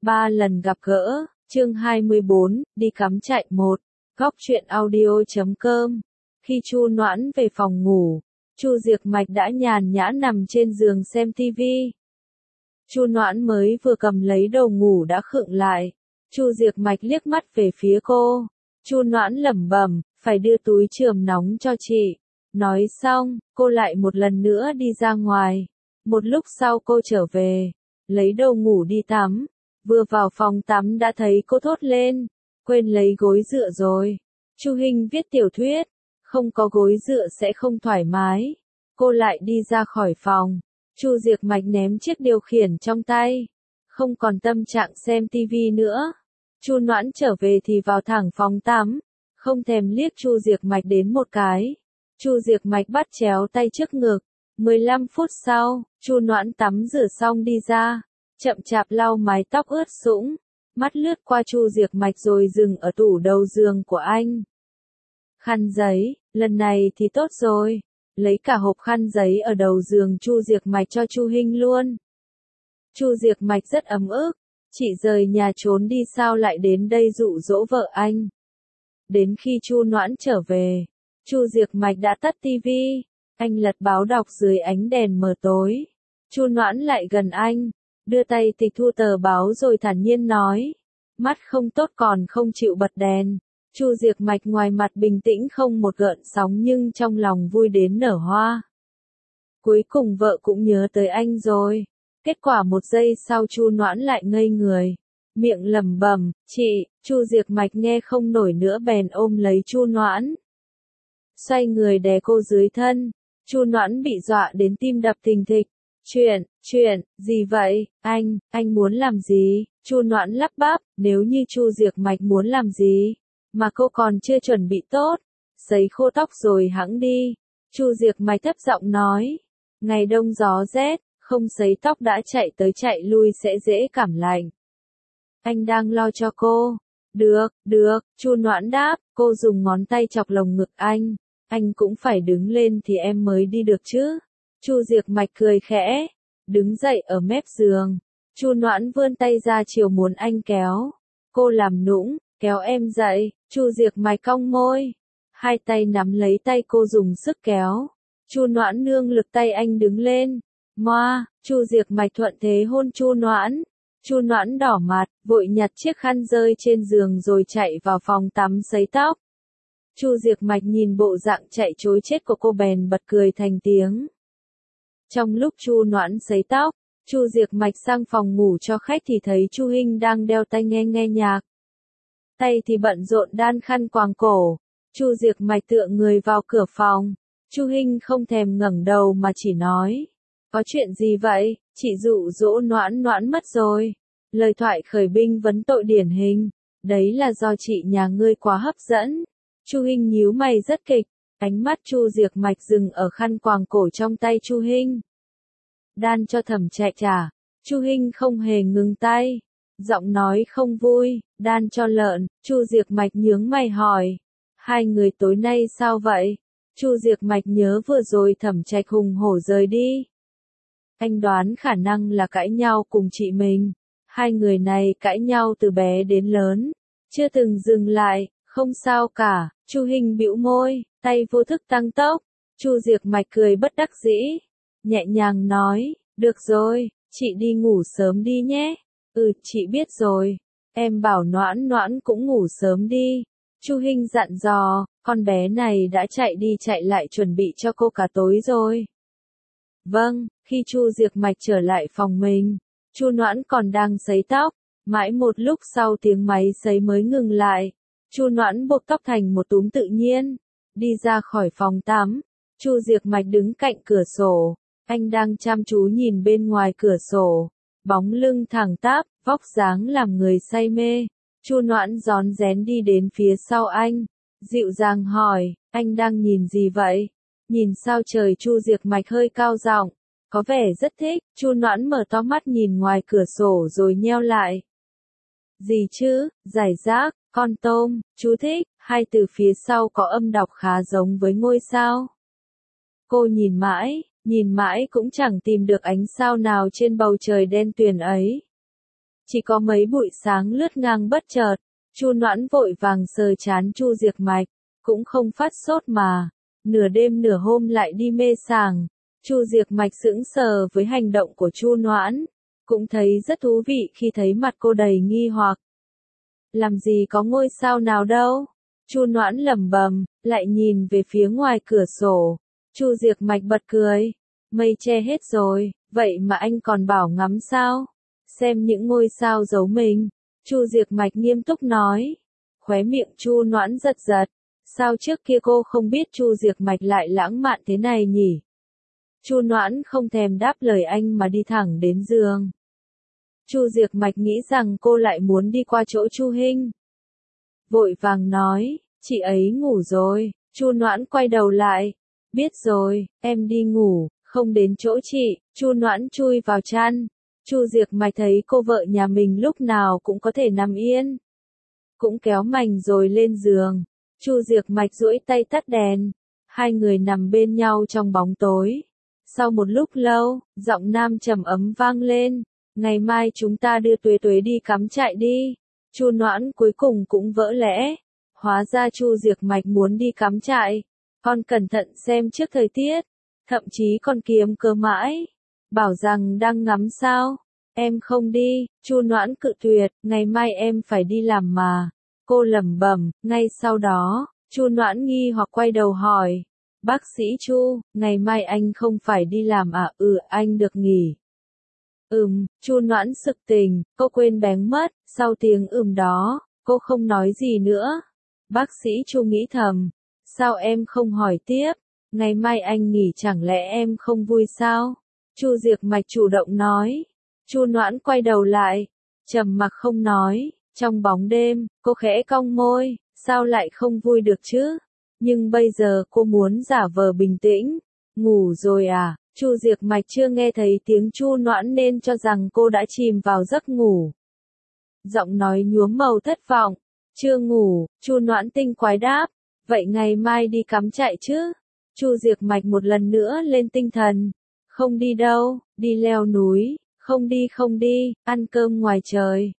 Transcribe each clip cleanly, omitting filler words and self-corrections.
3 lần gặp gỡ, chương 24, đi cắm trại 1, góc truyện audio.com. Khi Chu Noãn về phòng ngủ, Chu Diệc Mạch đã nhàn nhã nằm trên giường xem tivi. Chu Noãn mới vừa cầm lấy đồ ngủ đã khựng lại. Chu Diệc Mạch liếc mắt về phía cô. Chu Noãn lẩm bẩm, phải đưa túi chườm nóng cho chị. Nói xong, cô lại một lần nữa đi ra ngoài. Một lúc sau cô trở về, lấy đồ ngủ đi tắm. Vừa vào phòng tắm đã thấy cô thốt lên, quên lấy gối dựa rồi. Chu Hinh viết tiểu thuyết, không có gối dựa sẽ không thoải mái. Cô lại đi ra khỏi phòng. Chu Diệc Mạch ném chiếc điều khiển trong tay, không còn tâm trạng xem tivi nữa. Chu Noãn trở về thì vào thẳng phòng tắm, không thèm liếc Chu Diệc Mạch đến một cái. Chu Diệc Mạch bắt chéo tay trước ngực. 15 phút sau, Chu Noãn tắm rửa xong đi ra, chậm chạp lau mái tóc ướt sũng, mắt lướt qua Chu Diệc Mạch rồi dừng ở tủ đầu giường của anh. Khăn giấy, lần này thì tốt rồi. Lấy cả hộp khăn giấy ở đầu giường Chu Diệc Mạch cho Chu Hinh luôn. Chu Diệc Mạch rất ấm ức, chị rời nhà trốn đi sao lại đến đây dụ dỗ vợ anh. Đến khi Chu Noãn trở về, Chu Diệc Mạch đã tắt tivi, anh lật báo đọc dưới ánh đèn mờ tối. Chu Noãn lại gần anh, đưa tay tịch thu tờ báo rồi thản nhiên nói, mắt không tốt còn không chịu bật đèn. Chu Diệc Mạch ngoài mặt bình tĩnh không một gợn sóng nhưng trong lòng vui đến nở hoa. Cuối cùng vợ cũng nhớ tới anh rồi. Kết quả một giây sau Chu Noãn lại ngây người, miệng lẩm bẩm, chị. Chu Diệc Mạch nghe không nổi nữa bèn ôm lấy Chu Noãn, xoay người đè cô dưới thân. Chu Noãn bị dọa đến tim đập thình thịch. Chuyện, gì vậy, anh muốn làm gì? Chu Noãn lắp bắp, nếu như Chu Diệc Mạch muốn làm gì mà cô còn chưa chuẩn bị tốt, sấy khô tóc rồi hẵng đi. Chu Diệc Mạch thấp giọng nói, ngày đông gió rét, không sấy tóc đã chạy tới chạy lui sẽ dễ cảm lạnh. Anh đang lo cho cô. Được, Chu Noãn đáp, cô dùng ngón tay chọc lồng ngực anh cũng phải đứng lên thì em mới đi được chứ. Chu Diệc Mạch cười khẽ, đứng dậy ở mép giường. Chu Noãn vươn tay ra chiều muốn anh kéo. Cô làm nũng, kéo em dậy. Chu Diệc Mạch cong môi, hai tay nắm lấy tay cô dùng sức kéo. Chu Noãn nương lực tay anh đứng lên. Moa, Chu Diệc Mạch thuận thế hôn Chu Noãn. Chu Noãn đỏ mặt, vội nhặt chiếc khăn rơi trên giường rồi chạy vào phòng tắm sấy tóc. Chu Diệc Mạch nhìn bộ dạng chạy trối chết của cô bèn bật cười thành tiếng. Trong lúc Chu Noãn sấy tóc, Chu Diệc Mạch sang phòng ngủ cho khách thì thấy Chu Hinh đang đeo tai nghe nhạc. Tay thì bận rộn đan khăn quàng cổ. Chu Diệc Mạch tựa người vào cửa phòng. Chu Hinh không thèm ngẩng đầu mà chỉ nói, có chuyện gì vậy? Chị dụ dỗ Noãn mất rồi. Lời thoại khởi binh vấn tội điển hình. Đấy là do chị nhà ngươi quá hấp dẫn. Chu Hinh nhíu mày rất kịch. Ánh mắt Chu Diệc Mạch dừng ở khăn quàng cổ trong tay Chu Hinh. Đan cho Thẩm Trạch à? Chu Hinh không hề ngừng tay. Giọng nói không vui, đan cho lợn. Chu Diệc Mạch nhướng mày hỏi, hai người tối nay sao vậy? Chu Diệc Mạch nhớ vừa rồi Thẩm Trạch hùng hổ rời đi. Anh đoán khả năng là cãi nhau cùng chị mình. Hai người này cãi nhau từ bé đến lớn, chưa từng dừng lại. Không sao cả. Chu Hinh bĩu môi, tay vô thức tăng tốc. Chu Diệc Mạch cười bất đắc dĩ, nhẹ nhàng nói, được rồi, chị đi ngủ sớm đi nhé. Chị biết rồi. Em bảo Noãn cũng ngủ sớm đi. Chu Hinh dặn dò, con bé này đã chạy đi chạy lại chuẩn bị cho cô cả tối rồi. Vâng. Khi Chu Diệc Mạch trở lại phòng mình, Chu Noãn còn đang sấy tóc. Mãi một lúc sau tiếng máy sấy mới ngừng lại. Chu Noãn buộc tóc thành một túm tự nhiên, đi ra khỏi phòng tắm. Chu Diệc Mạch đứng cạnh cửa sổ, anh đang chăm chú nhìn bên ngoài cửa sổ, bóng lưng thẳng tắp, vóc dáng làm người say mê. Chu Noãn rón rén đi đến phía sau anh, dịu dàng hỏi, anh đang nhìn gì vậy? Nhìn sao trời? Chu Diệc Mạch hơi cao giọng, có vẻ rất thích. Chu Noãn mở to mắt nhìn ngoài cửa sổ rồi nheo lại. Gì chứ? Giải rác, con tôm, chú thích, hai từ phía sau có âm đọc khá giống với ngôi sao. Cô nhìn mãi cũng chẳng tìm được ánh sao nào trên bầu trời đen tuyền ấy. chỉ có mấy bụi sáng lướt ngang bất chợt. Chu Noãn vội vàng sờ trán Chu Diệc Mạch, cũng không phát sốt mà, nửa đêm nửa hôm lại đi mê sảng. Chu Diệc Mạch sững sờ với hành động của Chu Noãn, cũng thấy rất thú vị khi thấy mặt cô đầy nghi hoặc. Làm gì có ngôi sao nào đâu? Chu Noãn lẩm bẩm, lại nhìn về phía ngoài cửa sổ. Chu Diệc Mạch bật cười, mây che hết rồi, vậy mà anh còn bảo ngắm sao? Xem những ngôi sao giấu mình. Chu Diệc Mạch nghiêm túc nói. Khóe miệng Chu Noãn giật giật. Sao trước kia cô không biết Chu Diệc Mạch lại lãng mạn thế này nhỉ? Chu Noãn không thèm đáp lời anh mà đi thẳng đến giường. Chu Diệc Mạch nghĩ rằng cô lại muốn đi qua chỗ Chu Hinh. Vội vàng nói, chị ấy ngủ rồi. Chu Noãn quay đầu lại. Biết rồi, em đi ngủ, không đến chỗ chị. Chu Noãn chui vào chăn. Chu Diệc Mạch thấy cô vợ nhà mình lúc nào cũng có thể nằm yên, cũng kéo mành rồi lên giường. Chu Diệc Mạch duỗi tay tắt đèn. Hai người nằm bên nhau trong bóng tối. Sau một lúc lâu, giọng nam trầm ấm vang lên. Ngày mai chúng ta đưa Tuế Tuế đi cắm trại đi. Chu Noãn cuối cùng cũng vỡ lẽ. Hóa ra Chu Diệc Mạch muốn đi cắm trại. Con cẩn thận xem trước thời tiết. Thậm chí con kiếm cớ mãi. Bảo rằng đang ngắm sao. Em không đi. Chu Noãn cự tuyệt. Ngày mai em phải đi làm mà. Cô lẩm bẩm. Ngay sau đó, Chu Noãn nghi hoặc quay đầu hỏi. Bác sĩ Chu, ngày mai anh không phải đi làm à? Anh được nghỉ. Chu Noãn sực tỉnh, cô quên bén mất. Sau tiếng đó, cô không nói gì nữa. Bác sĩ Chu nghĩ thầm. Sao em không hỏi tiếp? Ngày mai anh nghỉ chẳng lẽ em không vui sao? Chu Diệc Mạch chủ động nói. Chu Noãn quay đầu lại, trầm mặc không nói. Trong bóng đêm, cô khẽ cong môi, sao lại không vui được chứ? Nhưng bây giờ cô muốn giả vờ bình tĩnh. Ngủ rồi à? Chu Diệc Mạch chưa nghe thấy tiếng Chu Noãn nên cho rằng cô đã chìm vào giấc ngủ. Giọng nói nhuốm màu thất vọng. Chưa ngủ. Chu Noãn tinh quái đáp. Vậy ngày mai đi cắm trại chứ? Chu Diệc Mạch một lần nữa lên tinh thần. Không đi đâu, đi leo núi. Không đi, ăn cơm ngoài trời.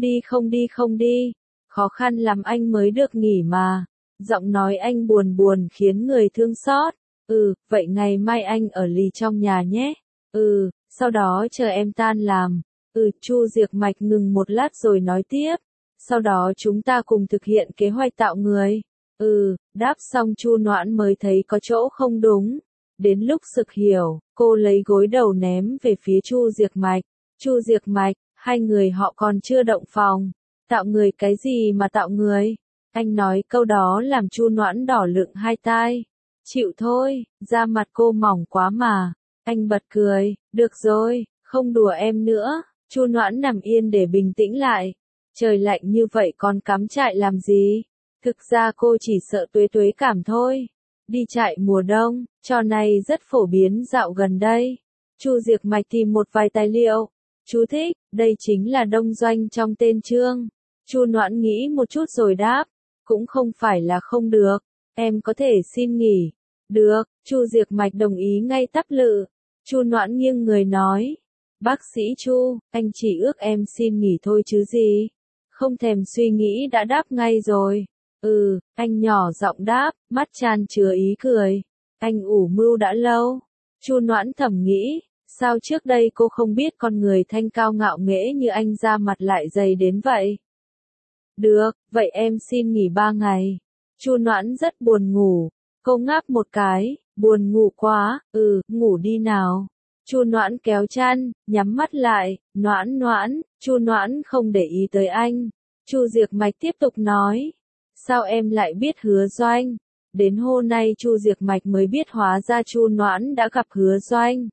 Không đi. Khó khăn lắm anh mới được nghỉ mà. Giọng nói anh buồn buồn khiến người thương xót. Vậy ngày mai anh ở lì trong nhà nhé. Sau đó chờ em tan làm. Chu Diệc Mạch ngừng một lát rồi nói tiếp. Sau đó chúng ta cùng thực hiện kế hoạch tạo người. Đáp xong Chu Noãn mới thấy có chỗ không đúng. Đến lúc sực hiểu, cô lấy gối đầu ném về phía Chu Diệc Mạch. Chu Diệc Mạch, hai người họ còn chưa động phòng. Tạo người cái gì mà tạo người? Anh nói câu đó làm Chu Noãn đỏ lựng hai tai. Chịu thôi, da mặt cô mỏng quá mà. Anh bật cười, được rồi, không đùa em nữa. Chu Noãn nằm yên để bình tĩnh lại. Trời lạnh như vậy còn cắm trại làm gì? Thực ra cô chỉ sợ Tuế Tuế cảm thôi. Đi trại mùa đông, trò này rất phổ biến dạo gần đây. Chu Diệc Mạch tìm một vài tài liệu. Chú thích, đây chính là đông doanh trong tên chương. Chu Noãn nghĩ một chút rồi đáp. Cũng không phải là không được. Em có thể xin nghỉ. Được, Chu Diệc Mạch đồng ý ngay tắp lự. Chu Noãn nghiêng người nói. Bác sĩ Chu, anh chỉ ước em xin nghỉ thôi chứ gì. Không thèm suy nghĩ đã đáp ngay rồi. Anh nhỏ giọng đáp, mắt tràn chứa ý cười. Anh ủ mưu đã lâu. Chu Noãn thầm nghĩ, sao trước đây cô không biết con người thanh cao ngạo nghễ như anh da mặt lại dày đến vậy? Được, vậy em xin nghỉ 3 ngày. Chu Noãn rất buồn ngủ. Cô ngáp một cái, buồn ngủ quá. Ngủ đi nào. Chu Noãn kéo chăn, nhắm mắt lại. Noãn. Chu Noãn không để ý tới anh. Chu Diệc Mạch tiếp tục nói. Sao em lại biết Hứa Doanh? Đến hôm nay Chu Diệc Mạch mới biết hóa ra Chu Noãn đã gặp Hứa Doanh.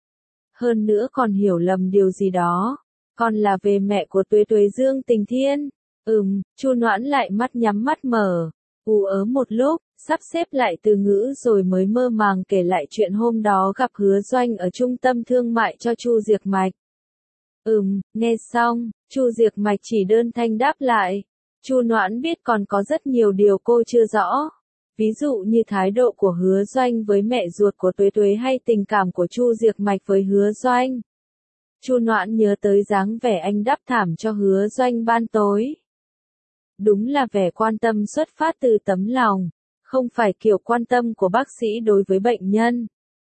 Hơn nữa còn hiểu lầm điều gì đó. Còn là về mẹ của Tuế Tuế Dương Tình Thiên. Chu Noãn lại mắt nhắm mắt mở. Một lúc, sắp xếp lại từ ngữ rồi mới mơ màng kể lại chuyện hôm đó gặp Hứa Doanh ở trung tâm thương mại cho Chu Diệc Mạch. Nghe xong, Chu Diệc Mạch chỉ đơn thanh đáp lại. Chu Noãn biết còn có rất nhiều điều cô chưa rõ. Ví dụ như thái độ của Hứa Doanh với mẹ ruột của Tuế Tuế hay tình cảm của Chu Diệc Mạch với Hứa Doanh. Chu Noãn nhớ tới dáng vẻ anh đắp thảm cho Hứa Doanh ban tối. Đúng là vẻ quan tâm xuất phát từ tấm lòng, không phải kiểu quan tâm của bác sĩ đối với bệnh nhân.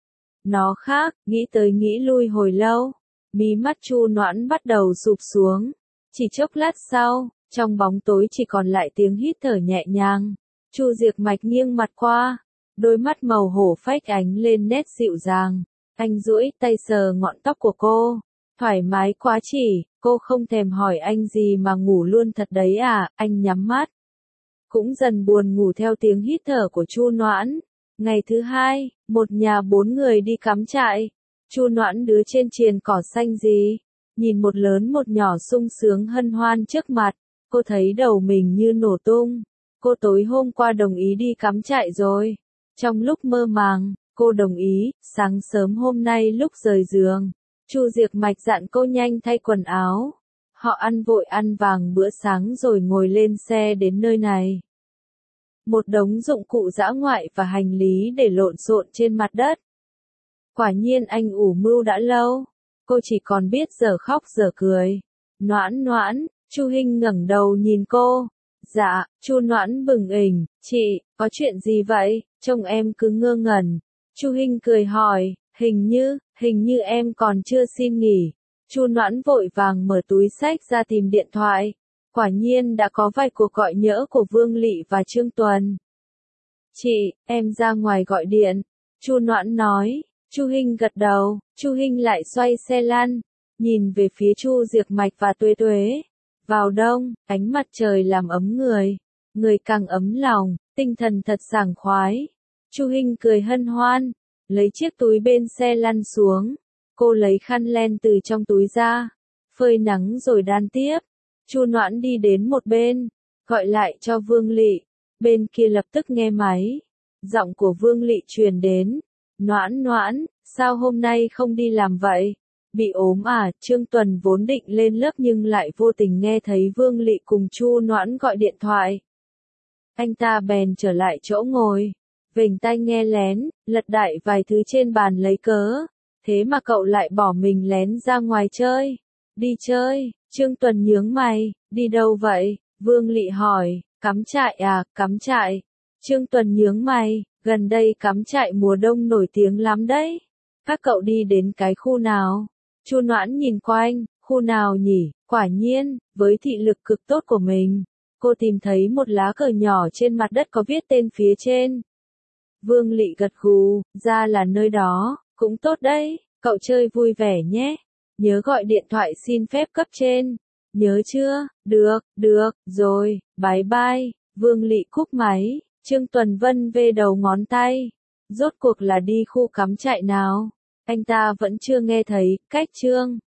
Nó khác, nghĩ tới nghĩ lui hồi lâu, mí mắt Chu Noãn bắt đầu sụp xuống. Chỉ chốc lát sau, trong bóng tối chỉ còn lại tiếng hít thở nhẹ nhàng. Chu Diệc Mạch nghiêng mặt qua, đôi mắt màu hổ phách ánh lên nét dịu dàng. Anh duỗi tay sờ ngọn tóc của cô, thoải mái quá chỉ, cô không thèm hỏi anh gì mà ngủ luôn thật đấy à, anh nhắm mắt. Cũng dần buồn ngủ theo tiếng hít thở của Chu Noãn. Ngày thứ hai, một nhà 4 người đi cắm trại. Chu Noãn đứa trên triền cỏ xanh gì, nhìn một lớn một nhỏ sung sướng hân hoan trước mặt, cô thấy đầu mình như nổ tung. Cô tối hôm qua đồng ý đi cắm trại rồi. Trong lúc mơ màng, cô đồng ý, sáng sớm hôm nay lúc rời giường, Chu Diệc Mạch dặn cô nhanh thay quần áo. Họ ăn vội ăn vàng bữa sáng rồi ngồi lên xe đến nơi này. Một đống dụng cụ dã ngoại và hành lý để lộn xộn trên mặt đất. Quả nhiên anh ủ mưu đã lâu. Cô chỉ còn biết giờ khóc giờ cười. Noãn Noãn, Chu Hinh ngẩng đầu nhìn cô. Dạ, Chu Noãn bừng tỉnh, chị, có chuyện gì vậy? Trông em cứ ngơ ngẩn. Chu Hinh cười hỏi, hình như em còn chưa xin nghỉ. Chu Noãn vội vàng mở túi xách ra tìm điện thoại. Quả nhiên đã có vài cuộc gọi nhỡ của Vương Lị và Trương Tuần. Chị, em ra ngoài gọi điện. Chu Noãn nói. Chu Hinh gật đầu. Chu Hinh lại xoay xe lăn, nhìn về phía Chu Diệc Mạch và Tuế Tuế. Vào đông, ánh mặt trời làm ấm người càng ấm lòng, tinh thần thật sảng khoái. Chu Hinh cười hân hoan, lấy chiếc túi bên xe lăn xuống. Cô lấy khăn len từ trong túi ra, phơi nắng rồi đan tiếp. Chu Noãn đi đến một bên, gọi lại cho Vương Lị. Bên kia lập tức nghe máy. Giọng của Vương Lị truyền đến. Noãn Noãn, sao hôm nay không đi làm vậy? Bị ốm à? Trương Tuần vốn định lên lớp nhưng lại vô tình nghe thấy Vương Lị cùng Chu Noãn gọi điện thoại. Anh ta bèn trở lại chỗ ngồi, vểnh tai nghe lén, lật đại vài thứ trên bàn lấy cớ. Thế mà cậu lại bỏ mình lén ra ngoài chơi. Đi chơi? Trương Tuần nhướng mày, đi đâu vậy? Vương Lị hỏi, cắm trại à, cắm trại. Trương Tuần nhướng mày, gần đây cắm trại mùa đông nổi tiếng lắm đấy. Các cậu đi đến cái khu nào? Chu Noãn nhìn quanh, khu nào nhỉ? Quả nhiên, với thị lực cực tốt của mình, cô tìm thấy một lá cờ nhỏ trên mặt đất có viết tên phía trên. Vương Lị gật gù, ra là nơi đó, cũng tốt đấy, cậu chơi vui vẻ nhé. Nhớ gọi điện thoại xin phép cấp trên. Nhớ chưa? Được, rồi, bye bye. Vương Lị cúp máy. Trương Tuần vân vê đầu ngón tay. Rốt cuộc là đi khu cắm trại nào? Anh ta vẫn chưa nghe thấy. Cách Trương